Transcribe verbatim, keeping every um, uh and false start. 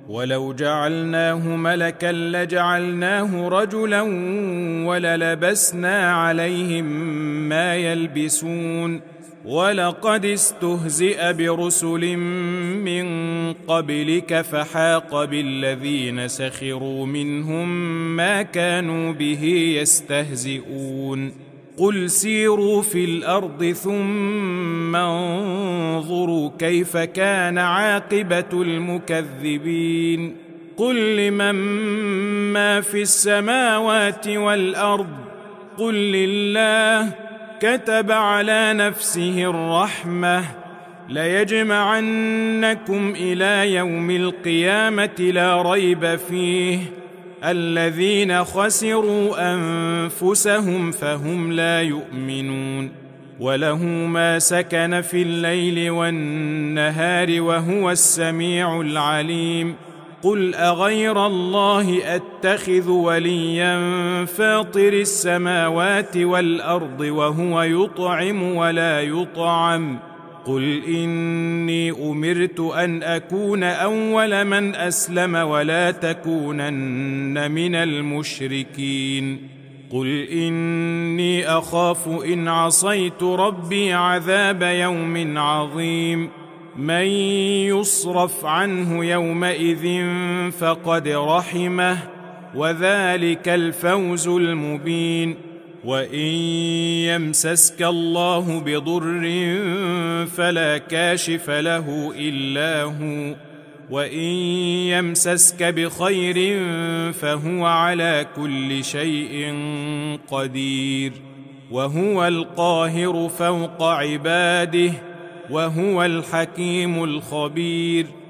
ولو جعلناه ملكا لجعلناه رجلا وللبسنا عليهم ما يلبسون ولقد استهزئ برسل من قبلك فحاق بالذين سخروا منهم ما كانوا به يستهزئون قل سيروا في الأرض ثم انظروا كيف كان عاقبة المكذبين قل لمن ما في السماوات والأرض قل لله كتب على نفسه الرحمة ليجمعنكم إلى يوم القيامة لا ريب فيه الذين خسروا أنفسهم فهم لا يؤمنون وله ما سكن في الليل والنهار وهو السميع العليم قل أغير الله أتخذ وليا فاطر السماوات والأرض وهو يطعم ولا يطعم قل إني أمرت أن أكون أول من أسلم ولا تكونن من المشركين قل إني أخاف إن عصيت ربي عذاب يوم عظيم من يصرف عنه يومئذ فقد رحمه وذلك الفوز المبين وإن يمسسك الله بضر فلا كاشف له إلا هو وإن يمسسك بخير فهو على كل شيء قدير وهو القاهر فوق عباده وهو الحكيم الخبير